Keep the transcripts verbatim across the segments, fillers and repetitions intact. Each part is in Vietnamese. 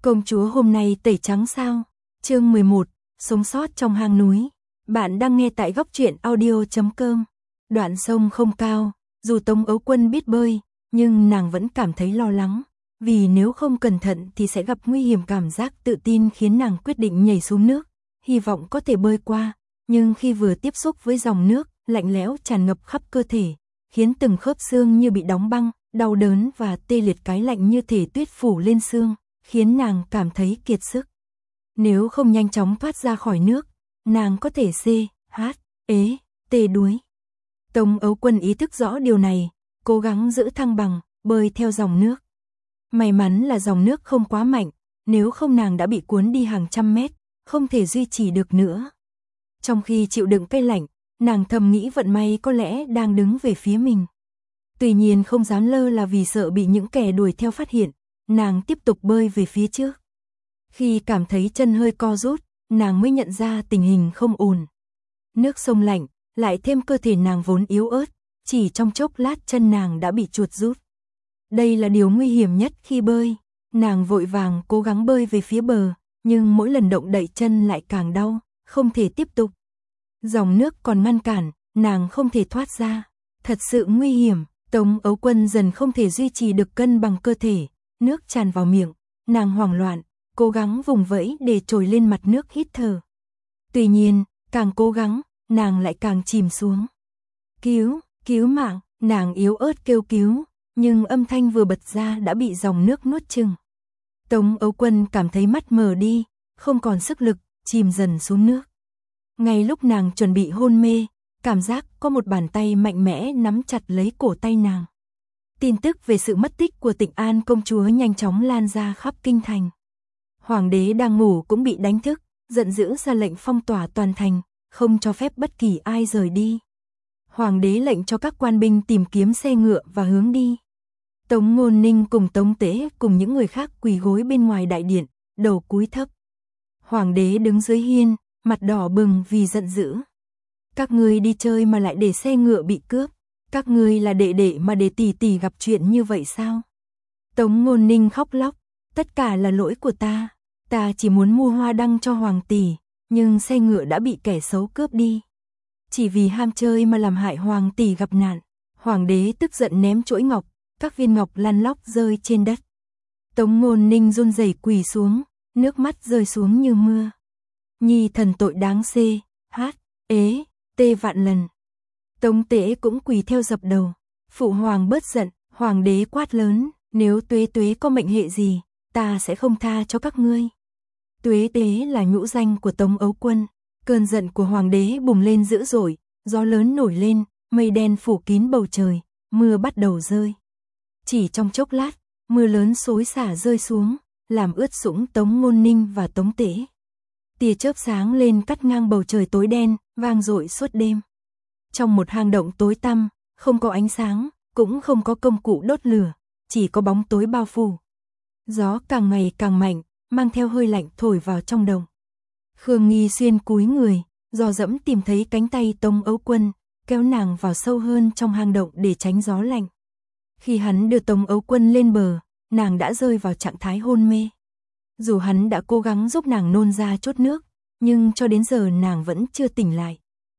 Công chúa hôm nay tẩy trắng sao? Chương mười một, sống sót trong hang núi. Bạn đang nghe tại góc truyện audio chấm com. Đoạn sông không cao, dù Tống Ấu Quân biết bơi, nhưng nàng vẫn cảm thấy lo lắng, vì nếu không cẩn thận thì sẽ gặp nguy hiểm. Cảm giác tự tin khiến nàng quyết định nhảy xuống nước, hy vọng có thể bơi qua, nhưng khi vừa tiếp xúc với dòng nước, lạnh lẽo tràn ngập khắp cơ thể, khiến từng khớp xương như bị đóng băng, đau đớn và tê liệt, cái lạnh như thể tuyết phủ lên xương, khiến nàng cảm thấy kiệt sức. Nếu không nhanh chóng thoát ra khỏi nước, nàng có thể xê, hát, ế, tê đuối. Tống Ấu Quân ý thức rõ điều này, cố gắng giữ thăng bằng, bơi theo dòng nước. May mắn là dòng nước không quá mạnh, nếu không nàng đã bị cuốn đi hàng trăm mét, không thể duy trì được nữa. Trong khi chịu đựng cái lạnh, nàng thầm nghĩ vận may có lẽ đang đứng về phía mình. Tuy nhiên không dám lơ là vì sợ bị những kẻ đuổi theo phát hiện, nàng tiếp tục bơi về phía trước. Khi cảm thấy chân hơi co rút, nàng mới nhận ra tình hình không ổn. Nước sông lạnh, lại thêm cơ thể nàng vốn yếu ớt, chỉ trong chốc lát chân nàng đã bị chuột rút. Đây là điều nguy hiểm nhất khi bơi. Nàng vội vàng cố gắng bơi về phía bờ, nhưng mỗi lần động đậy chân lại càng đau, không thể tiếp tục. Dòng nước còn ngăn cản, nàng không thể thoát ra. Thật sự nguy hiểm. Tống Ấu Quân dần không thể duy trì được cân bằng cơ thể, nước tràn vào miệng, nàng hoảng loạn, cố gắng vùng vẫy để trồi lên mặt nước hít thở. Tuy nhiên, càng cố gắng, nàng lại càng chìm xuống. Cứu, cứu mạng, nàng yếu ớt kêu cứu, nhưng âm thanh vừa bật ra đã bị dòng nước nuốt chửng. Tống Ấu Quân cảm thấy mắt mờ đi, không còn sức lực, chìm dần xuống nước. Ngay lúc nàng chuẩn bị hôn mê, cảm giác có một bàn tay mạnh mẽ nắm chặt lấy cổ tay nàng. Tin tức về sự mất tích của Tịnh An công chúa nhanh chóng lan ra khắp kinh thành. Hoàng đế đang ngủ cũng bị đánh thức, giận dữ ra lệnh phong tỏa toàn thành, không cho phép bất kỳ ai rời đi. Hoàng đế lệnh cho các quan binh tìm kiếm xe ngựa và hướng đi. Tống Ngôn Ninh cùng Tống Tế cùng những người khác quỳ gối bên ngoài đại điện, đầu cúi thấp. Hoàng đế đứng dưới hiên, mặt đỏ bừng vì giận dữ. Các ngươi đi chơi mà lại để xe ngựa bị cướp, các ngươi là đệ đệ mà để tỷ tỷ gặp chuyện như vậy sao? Tống Ngôn Ninh khóc lóc, tất cả là lỗi của ta, ta chỉ muốn mua hoa đăng cho hoàng tỷ, nhưng xe ngựa đã bị kẻ xấu cướp đi. Chỉ vì ham chơi mà làm hại hoàng tỷ gặp nạn. Hoàng đế tức giận ném chuỗi ngọc, các viên ngọc lăn lóc rơi trên đất. Tống Ngôn Ninh run rẩy quỳ xuống, nước mắt rơi xuống như mưa. Nhi thần tội đáng xê, hát, ế, tê vạn lần. Tống Tế cũng quỳ theo dập đầu. Phụ hoàng bớt giận, hoàng đế quát lớn, nếu Tuế Tuế có mệnh hệ gì, ta sẽ không tha cho các ngươi. Tuế Tế là nhũ danh của Tống Ấu Quân. Cơn giận của hoàng đế bùng lên dữ dội, gió lớn nổi lên, mây đen phủ kín bầu trời, mưa bắt đầu rơi. Chỉ trong chốc lát, mưa lớn xối xả rơi xuống, làm ướt sũng Tống Ngôn Ninh và Tống Tế. Tia chớp sáng lên cắt ngang bầu trời tối đen, vang dội suốt đêm. Trong một hang động tối tăm, không có ánh sáng, cũng không có công cụ đốt lửa, chỉ có bóng tối bao phủ. Gió càng ngày càng mạnh, mang theo hơi lạnh thổi vào trong động. Khương Nghi Xuyên cúi người, dò dẫm tìm thấy cánh tay Tống Ấu Quân, kéo nàng vào sâu hơn trong hang động để tránh gió lạnh. Khi hắn đưa Tống Ấu Quân lên bờ, nàng đã rơi vào trạng thái hôn mê. Dù hắn đã cố gắng giúp nàng nôn ra chút nước, nhưng cho đến giờ nàng vẫn chưa tỉnh lại.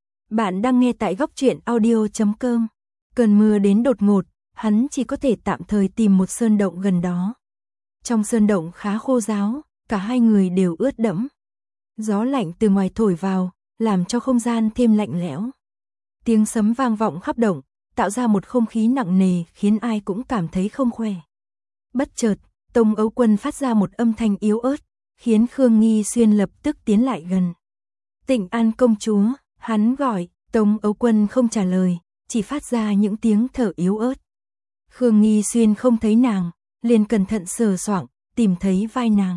Bạn đang nghe tại góc truyện audio chấm com. Cơn mưa đến đột ngột, hắn chỉ có thể tạm thời tìm một sơn động gần đó. Trong sơn động khá khô ráo, cả hai người đều ướt đẫm. Gió lạnh từ ngoài thổi vào, làm cho không gian thêm lạnh lẽo. Tiếng sấm vang vọng khắp động, tạo ra một không khí nặng nề khiến ai cũng cảm thấy không khỏe. Bất chợt, Tống Ấu Quân phát ra một âm thanh yếu ớt, khiến Khương Nghi Xuyên lập tức tiến lại gần. Tịnh An công chúa, hắn gọi. Tống Ấu Quân không trả lời, chỉ phát ra những tiếng thở yếu ớt. Khương Nghi Xuyên không thấy nàng, liền cẩn thận sờ soạng, tìm thấy vai nàng.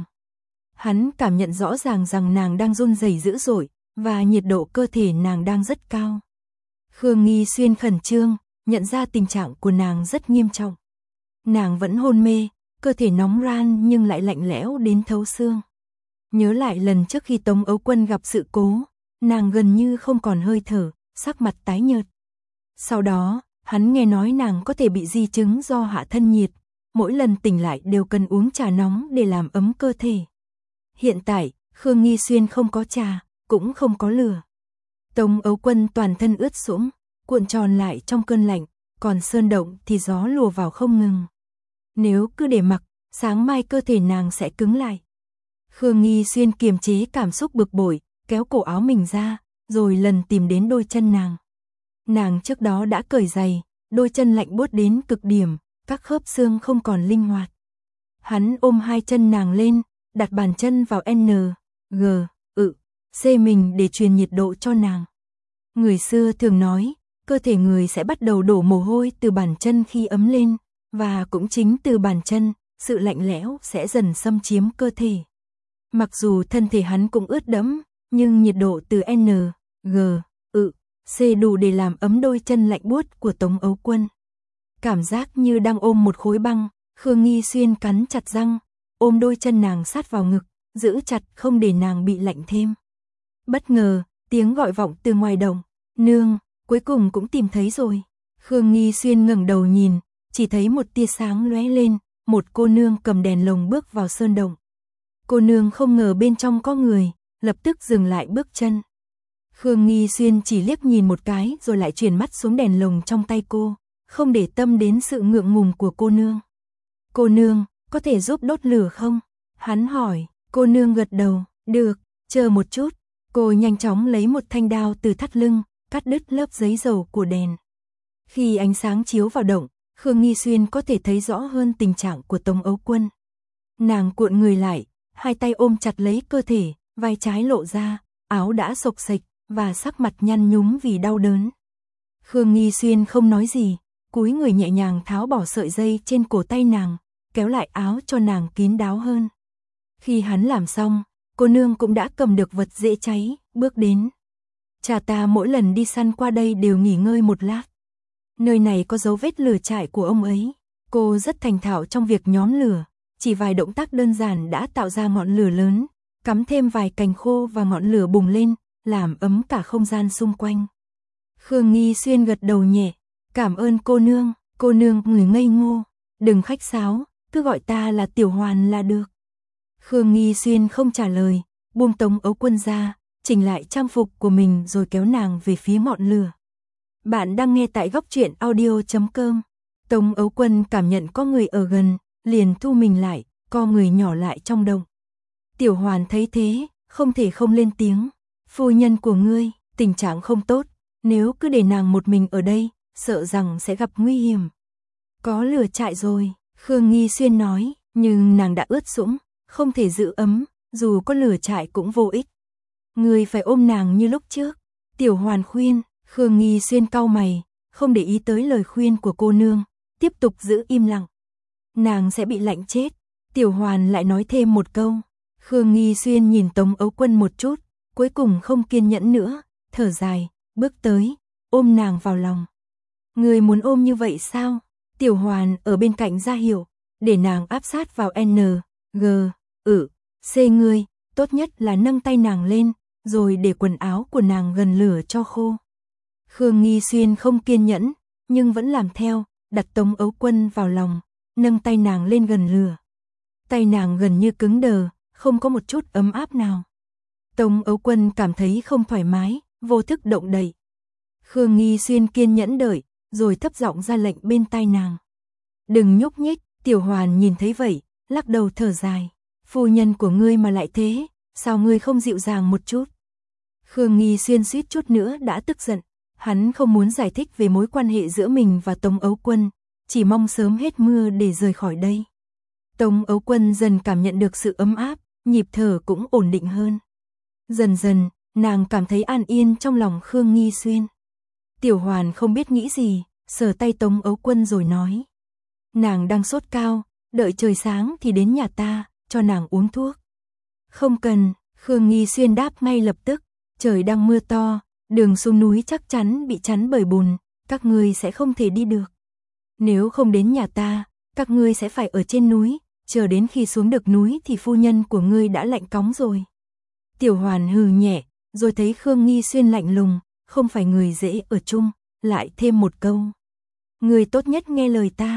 Hắn cảm nhận rõ ràng rằng nàng đang run rẩy dữ dội, và nhiệt độ cơ thể nàng đang rất cao. Khương Nghi Xuyên khẩn trương, nhận ra tình trạng của nàng rất nghiêm trọng. Nàng vẫn hôn mê, cơ thể nóng ran nhưng lại lạnh lẽo đến thấu xương. Nhớ lại lần trước khi Tống Ấu Quân gặp sự cố, nàng gần như không còn hơi thở, sắc mặt tái nhợt. Sau đó, hắn nghe nói nàng có thể bị di chứng do hạ thân nhiệt, mỗi lần tỉnh lại đều cần uống trà nóng để làm ấm cơ thể. Hiện tại, Khương Nghi Xuyên không có trà, cũng không có lửa. Tống Ấu Quân toàn thân ướt sũng, cuộn tròn lại trong cơn lạnh, còn sơn động thì gió lùa vào không ngừng. Nếu cứ để mặc, sáng mai cơ thể nàng sẽ cứng lại. Khương Nghi Xuyên kiềm chế cảm xúc bực bội, kéo cổ áo mình ra, rồi lần tìm đến đôi chân nàng. Nàng trước đó đã cởi giày, đôi chân lạnh buốt đến cực điểm, các khớp xương không còn linh hoạt. Hắn ôm hai chân nàng lên, đặt bàn chân vào N, G, ự, C mình để truyền nhiệt độ cho nàng. Người xưa thường nói, cơ thể người sẽ bắt đầu đổ mồ hôi từ bàn chân khi ấm lên, và cũng chính từ bàn chân, sự lạnh lẽo sẽ dần xâm chiếm cơ thể. Mặc dù thân thể hắn cũng ướt đẫm, nhưng nhiệt độ từ N, G, ự, C đủ để làm ấm đôi chân lạnh buốt của Tống Ấu Quân. Cảm giác như đang ôm một khối băng, Khương Nghi Xuyên cắn chặt răng, ôm đôi chân nàng sát vào ngực, giữ chặt không để nàng bị lạnh thêm. Bất ngờ, tiếng gọi vọng từ ngoài đồng, nương, cuối cùng cũng tìm thấy rồi. Khương Nghi Xuyên ngẩng đầu nhìn, chỉ thấy một tia sáng lóe lên, một cô nương cầm đèn lồng bước vào sơn động. Cô nương không ngờ bên trong có người, lập tức dừng lại bước chân. Khương Nghi Xuyên chỉ liếc nhìn một cái rồi lại chuyển mắt xuống đèn lồng trong tay cô, không để tâm đến sự ngượng ngùng của cô nương. Cô nương, có thể giúp đốt lửa không? Hắn hỏi, cô nương gật đầu, được, chờ một chút. Cô nhanh chóng lấy một thanh đao từ thắt lưng, cắt đứt lớp giấy dầu của đèn. Khi ánh sáng chiếu vào động, Khương Nghi Xuyên có thể thấy rõ hơn tình trạng của Tống Ấu Quân. Nàng cuộn người lại, hai tay ôm chặt lấy cơ thể, vai trái lộ ra, áo đã xộc xệch và sắc mặt nhăn nhúm vì đau đớn. Khương Nghi Xuyên không nói gì, cúi người nhẹ nhàng tháo bỏ sợi dây trên cổ tay nàng, kéo lại áo cho nàng kín đáo hơn. Khi hắn làm xong, cô nương cũng đã cầm được vật dễ cháy, bước đến. Cha ta mỗi lần đi săn qua đây đều nghỉ ngơi một lát. Nơi này có dấu vết lửa trại của ông ấy. Cô rất thành thạo trong việc nhóm lửa, chỉ vài động tác đơn giản đã tạo ra ngọn lửa lớn, cắm thêm vài cành khô và ngọn lửa bùng lên, làm ấm cả không gian xung quanh. Khương Nghi Xuyên gật đầu nhẹ, cảm ơn cô nương, cô nương người ngây ngô, đừng khách sáo, cứ gọi ta là Tiểu Hoàn là được. Khương Nghi Xuyên không trả lời, buông Tống Ấu Quân ra, chỉnh lại trang phục của mình rồi kéo nàng về phía ngọn lửa. Bạn đang nghe tại góc truyện audio chấm com. Tống Ấu Quân cảm nhận có người ở gần, liền thu mình lại, co người nhỏ lại trong động. Tiểu Hoàn thấy thế, không thể không lên tiếng. Phu nhân của ngươi, tình trạng không tốt, nếu cứ để nàng một mình ở đây, sợ rằng sẽ gặp nguy hiểm. Có lửa trại rồi, Khương Nghi Xuyên nói, nhưng nàng đã ướt sũng, không thể giữ ấm, dù có lửa trại cũng vô ích. Ngươi phải ôm nàng như lúc trước. Tiểu Hoàn khuyên, Khương Nghi Xuyên cau mày, không để ý tới lời khuyên của cô nương, tiếp tục giữ im lặng. Nàng sẽ bị lạnh chết. Tiểu Hoàn lại nói thêm một câu. Khương Nghi Xuyên nhìn Tống Ấu Quân một chút, cuối cùng không kiên nhẫn nữa, thở dài, bước tới, ôm nàng vào lòng. Người muốn ôm như vậy sao? Tiểu Hoàn ở bên cạnh ra hiệu, để nàng áp sát vào N, G, ự, C ngươi, tốt nhất là nâng tay nàng lên, rồi để quần áo của nàng gần lửa cho khô. Khương Nghi Xuyên không kiên nhẫn, nhưng vẫn làm theo, đặt Tống Ấu Quân vào lòng, nâng tay nàng lên gần lửa. Tay nàng gần như cứng đờ, không có một chút ấm áp nào. Tống Ấu Quân cảm thấy không thoải mái, vô thức động đậy. Khương Nghi Xuyên kiên nhẫn đợi, rồi thấp giọng ra lệnh bên tai nàng. Đừng nhúc nhích. Tiểu Hoàn nhìn thấy vậy, lắc đầu thở dài. Phu nhân của ngươi mà lại thế, sao ngươi không dịu dàng một chút? Khương Nghi Xuyên suýt chút nữa đã tức giận. Hắn không muốn giải thích về mối quan hệ giữa mình và Tống Ấu Quân, chỉ mong sớm hết mưa để rời khỏi đây. Tống Ấu Quân dần cảm nhận được sự ấm áp, nhịp thở cũng ổn định hơn. Dần dần, nàng cảm thấy an yên trong lòng Khương Nghi Xuyên. Tiểu Hoàn không biết nghĩ gì, sờ tay Tống Ấu Quân rồi nói. Nàng đang sốt cao, đợi trời sáng thì đến nhà ta, cho nàng uống thuốc. Không cần, Khương Nghi Xuyên đáp ngay lập tức, trời đang mưa to, đường xuống núi chắc chắn bị chắn bởi bùn, các ngươi sẽ không thể đi được. Nếu không đến nhà ta, các ngươi sẽ phải ở trên núi, chờ đến khi xuống được núi thì phu nhân của ngươi đã lạnh cóng rồi. Tiểu Hoàn hừ nhẹ, rồi thấy Khương Nghi Xuyên lạnh lùng, không phải người dễ ở chung, lại thêm một câu. Ngươi tốt nhất nghe lời ta.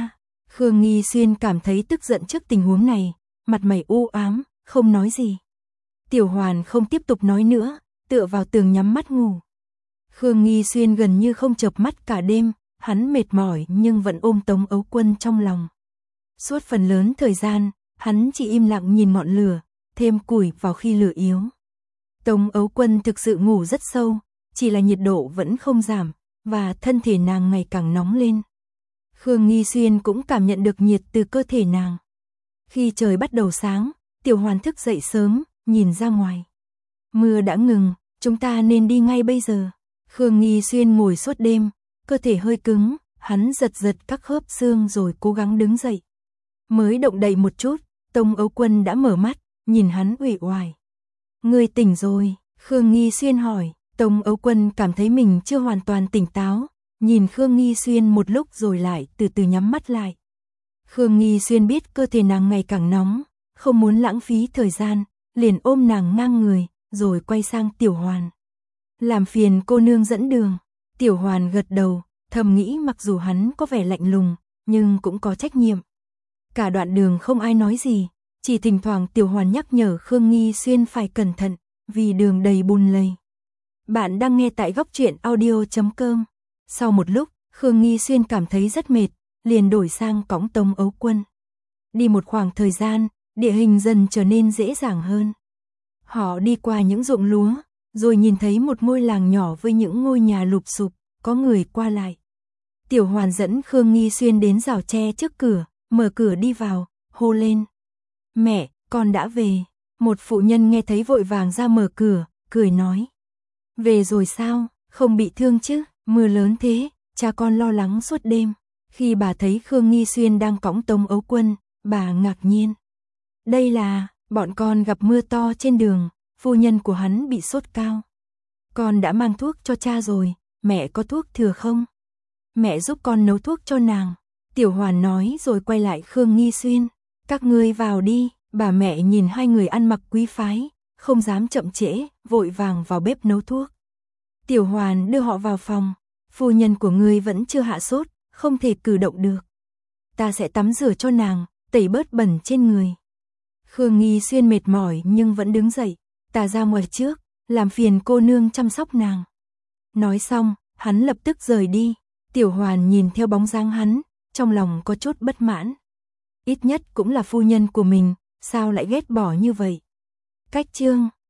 Khương Nghi Xuyên cảm thấy tức giận trước tình huống này, mặt mày u ám, không nói gì. Tiểu Hoàn không tiếp tục nói nữa, tựa vào tường nhắm mắt ngủ. Khương Nghi Xuyên gần như không chợp mắt cả đêm, hắn mệt mỏi nhưng vẫn ôm Tống Ấu Quân trong lòng. Suốt phần lớn thời gian, hắn chỉ im lặng nhìn ngọn lửa, thêm củi vào khi lửa yếu. Tống Ấu Quân thực sự ngủ rất sâu, chỉ là nhiệt độ vẫn không giảm, và thân thể nàng ngày càng nóng lên. Khương Nghi Xuyên cũng cảm nhận được nhiệt từ cơ thể nàng. Khi trời bắt đầu sáng, Tiểu Hoàn thức dậy sớm, nhìn ra ngoài. Mưa đã ngừng, chúng ta nên đi ngay bây giờ. Khương Nghi Xuyên ngồi suốt đêm, cơ thể hơi cứng, hắn giật giật các khớp xương rồi cố gắng đứng dậy. Mới động đậy một chút, Tống Ấu Quân đã mở mắt, nhìn hắn uể oải. Ngươi tỉnh rồi, Khương Nghi Xuyên hỏi. Tống Ấu Quân cảm thấy mình chưa hoàn toàn tỉnh táo, nhìn Khương Nghi Xuyên một lúc rồi lại từ từ nhắm mắt lại. Khương Nghi Xuyên biết cơ thể nàng ngày càng nóng, không muốn lãng phí thời gian, liền ôm nàng ngang người, rồi quay sang Tiểu Hoàn. Làm phiền cô nương dẫn đường. Tiểu Hoàn gật đầu, thầm nghĩ mặc dù hắn có vẻ lạnh lùng, nhưng cũng có trách nhiệm. Cả đoạn đường không ai nói gì, chỉ thỉnh thoảng Tiểu Hoàn nhắc nhở Khương Nghi Xuyên phải cẩn thận, vì đường đầy bùn lầy. Bạn đang nghe tại góc truyện audio chấm com. Sau một lúc, Khương Nghi Xuyên cảm thấy rất mệt, liền đổi sang cõng Tống Ấu Quân. Đi một khoảng thời gian, địa hình dần trở nên dễ dàng hơn. Họ đi qua những ruộng lúa, rồi nhìn thấy một ngôi làng nhỏ với những ngôi nhà lụp xụp, có người qua lại. Tiểu Hoàn dẫn Khương Nghi Xuyên đến rào tre trước cửa, mở cửa đi vào, hô lên. Mẹ, con đã về. Một phụ nhân nghe thấy vội vàng ra mở cửa, cười nói. Về rồi sao, không bị thương chứ, mưa lớn thế, cha con lo lắng suốt đêm. Khi bà thấy Khương Nghi Xuyên đang cõng Tống Ấu Quân, bà ngạc nhiên. Đây là, bọn con gặp mưa to trên đường, phu nhân của hắn bị sốt cao. Con đã mang thuốc cho cha rồi, mẹ có thuốc thừa không? Mẹ giúp con nấu thuốc cho nàng. Tiểu Hoàn nói rồi quay lại Khương Nghi Xuyên. Các ngươi vào đi, bà mẹ nhìn hai người ăn mặc quý phái, không dám chậm trễ, vội vàng vào bếp nấu thuốc. Tiểu Hoàn đưa họ vào phòng, phu nhân của ngươi vẫn chưa hạ sốt, không thể cử động được. Ta sẽ tắm rửa cho nàng, tẩy bớt bẩn trên người. Khương Nghi Xuyên mệt mỏi nhưng vẫn đứng dậy, ta ra ngoài trước, làm phiền cô nương chăm sóc nàng. Nói xong, hắn lập tức rời đi. Tiểu Hoàn nhìn theo bóng dáng hắn, trong lòng có chút bất mãn. Ít nhất cũng là phu nhân của mình, sao lại ghét bỏ như vậy? Cách chương